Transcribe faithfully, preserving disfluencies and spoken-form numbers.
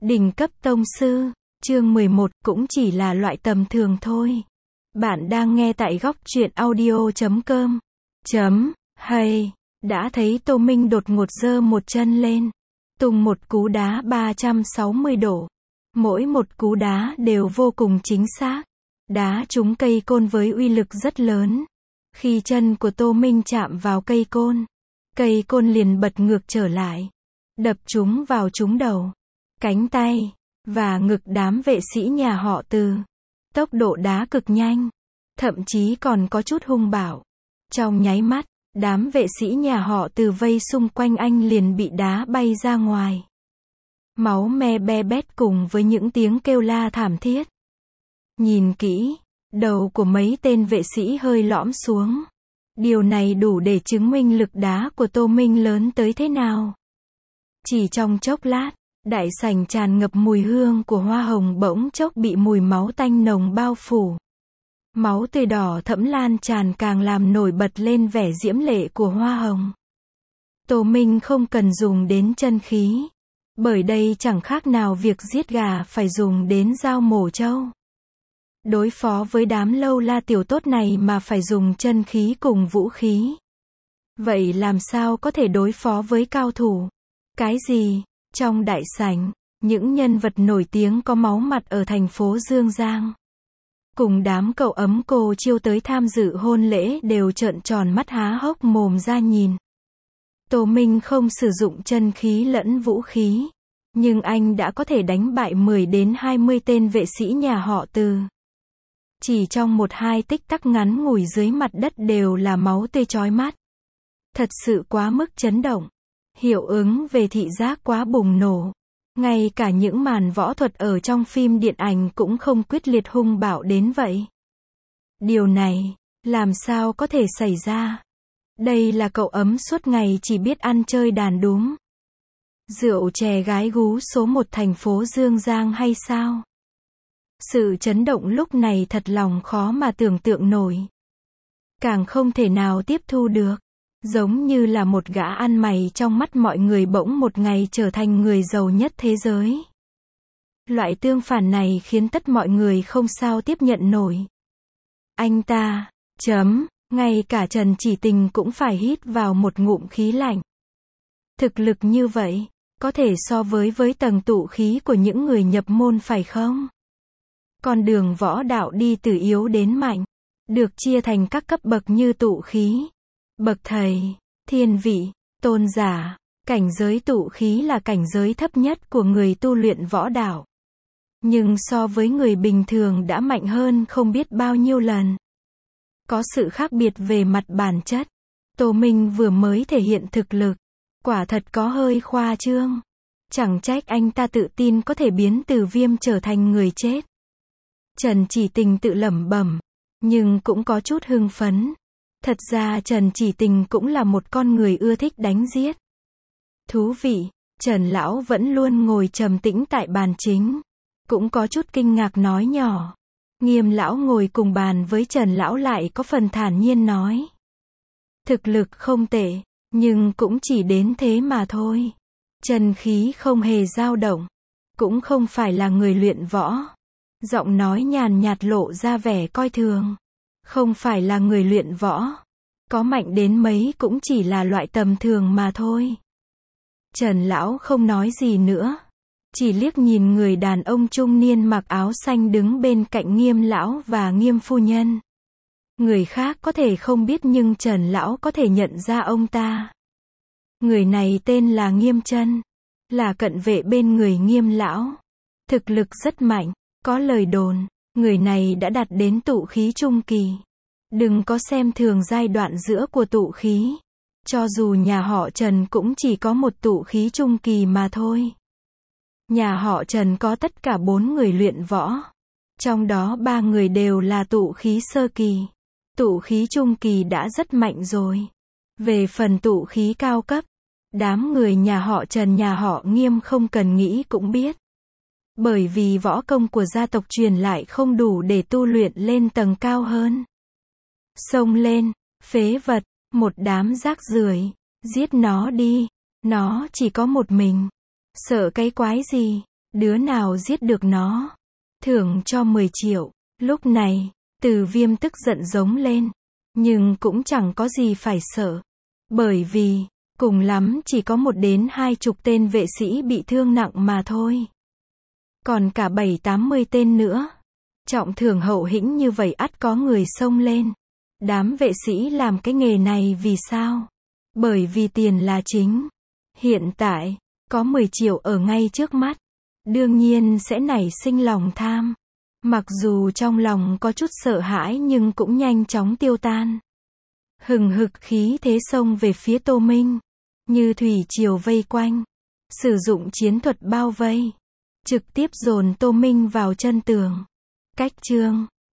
Đỉnh cấp tông sư, chương mười một, cũng chỉ là loại tầm thường thôi. Bạn đang nghe tại góc truyện audio chấm com. Chấm, hay, đã thấy Tô Minh đột ngột giơ một chân lên, tung một cú đá ba trăm sáu mươi độ. Mỗi một cú đá đều vô cùng chính xác. Đá trúng cây côn với uy lực rất lớn. Khi chân của Tô Minh chạm vào cây côn, cây côn liền bật ngược trở lại, đập trúng vào trúng đầu, cánh tay và ngực đám vệ sĩ nhà họ Từ. Tốc độ đá cực nhanh, thậm chí còn có chút hung bạo. Trong nháy mắt, đám vệ sĩ nhà họ Từ vây xung quanh anh liền bị đá bay ra ngoài. Máu me be bét cùng với những tiếng kêu la thảm thiết. Nhìn kỹ, đầu của mấy tên vệ sĩ hơi lõm xuống. Điều này đủ để chứng minh lực đá của Tô Minh lớn tới thế nào. Chỉ trong chốc lát, đại sảnh tràn ngập mùi hương của hoa hồng bỗng chốc bị mùi máu tanh nồng bao phủ. Máu tươi đỏ thẫm lan tràn càng làm nổi bật lên vẻ diễm lệ của hoa hồng. Tô Minh không cần dùng đến chân khí, bởi đây chẳng khác nào việc giết gà phải dùng đến dao mổ trâu. Đối phó với đám lâu la tiểu tốt này mà phải dùng chân khí cùng vũ khí. Vậy làm sao có thể đối phó với cao thủ? Cái gì? Trong đại sảnh, những nhân vật nổi tiếng có máu mặt ở thành phố Dương Giang, cùng đám cậu ấm cô chiêu tới tham dự hôn lễ đều trợn tròn mắt há hốc mồm ra nhìn. Tô Minh không sử dụng chân khí lẫn vũ khí, nhưng anh đã có thể đánh bại mười đến hai mươi tên vệ sĩ nhà họ Từ. Chỉ trong một hai tích tắc ngắn ngủi dưới mặt đất đều là máu tươi chói mắt. Thật sự quá mức chấn động. Hiệu ứng về thị giác quá bùng nổ. Ngay cả những màn võ thuật ở trong phim điện ảnh cũng không quyết liệt hung bạo đến vậy. Điều này, làm sao có thể xảy ra? Đây là cậu ấm suốt ngày chỉ biết ăn chơi đàn đúm, rượu chè gái gú số một thành phố Dương Giang hay sao? Sự chấn động lúc này thật lòng khó mà tưởng tượng nổi. Càng không thể nào tiếp thu được. Giống như là một gã ăn mày trong mắt mọi người bỗng một ngày trở thành người giàu nhất thế giới. Loại tương phản này khiến tất mọi người không sao tiếp nhận nổi. Anh ta, chấm, ngay cả Trần Chỉ Tình cũng phải hít vào một ngụm khí lạnh. Thực lực như vậy, có thể so với với tầng tụ khí của những người nhập môn phải không? Con đường võ đạo đi từ yếu đến mạnh, được chia thành các cấp bậc như tụ khí, bậc thầy, thiên vị, tôn giả. Cảnh giới tụ khí là cảnh giới thấp nhất của người tu luyện võ đạo. Nhưng so với người bình thường đã mạnh hơn không biết bao nhiêu lần. Có sự khác biệt về mặt bản chất. Tô Minh vừa mới thể hiện thực lực, quả thật có hơi khoa trương. Chẳng trách anh ta tự tin có thể biến từ viêm trở thành người chết. Trần Chỉ Tình tự lẩm bẩm, nhưng cũng có chút hưng phấn. Thật ra Trần Chỉ Tình cũng là một con người ưa thích đánh giết. Thú vị, Trần Lão vẫn luôn ngồi trầm tĩnh tại bàn chính. Cũng có chút kinh ngạc nói nhỏ. Nghiêm Lão ngồi cùng bàn với Trần Lão lại có phần thản nhiên nói. Thực lực không tệ, nhưng cũng chỉ đến thế mà thôi. Chân khí không hề dao động. Cũng không phải là người luyện võ. Giọng nói nhàn nhạt lộ ra vẻ coi thường. Không phải là người luyện võ. Có mạnh đến mấy cũng chỉ là loại tầm thường mà thôi. Trần Lão không nói gì nữa. Chỉ liếc nhìn người đàn ông trung niên mặc áo xanh đứng bên cạnh Nghiêm Lão và Nghiêm phu nhân. Người khác có thể không biết nhưng Trần Lão có thể nhận ra ông ta. Người này tên là Nghiêm Chân, là cận vệ bên người Nghiêm Lão. Thực lực rất mạnh, có lời đồn, người này đã đạt đến tụ khí trung kỳ. Đừng có xem thường giai đoạn giữa của tụ khí. Cho dù nhà họ Trần cũng chỉ có một tụ khí trung kỳ mà thôi. Nhà họ Trần có tất cả bốn người luyện võ. Trong đó ba người đều là tụ khí sơ kỳ. Tụ khí trung kỳ đã rất mạnh rồi. Về phần tụ khí cao cấp, đám người nhà họ Trần nhà họ Nghiêm không cần nghĩ cũng biết. Bởi vì võ công của gia tộc truyền lại không đủ để tu luyện lên tầng cao hơn. Xông lên, phế vật, một đám rác rưởi, giết nó đi, nó chỉ có một mình. Sợ cái quái gì? Đứa nào giết được nó, thưởng cho mười triệu. Lúc này, Từ Viêm tức giận giống lên. Nhưng cũng chẳng có gì phải sợ. Bởi vì, cùng lắm chỉ có một đến hai chục tên vệ sĩ bị thương nặng mà thôi. Còn cả bảy tám mươi tên nữa. Trọng thưởng hậu hĩnh như vậy ắt có người xông lên. Đám vệ sĩ làm cái nghề này vì sao? Bởi vì tiền là chính. Hiện tại, có mười triệu ở ngay trước mắt. Đương nhiên sẽ nảy sinh lòng tham. Mặc dù trong lòng có chút sợ hãi nhưng cũng nhanh chóng tiêu tan. Hừng hực khí thế xông về phía Tô Minh. Như thủy triều vây quanh. Sử dụng chiến thuật bao vây. Trực tiếp dồn Tô Minh vào chân tường. Cách chương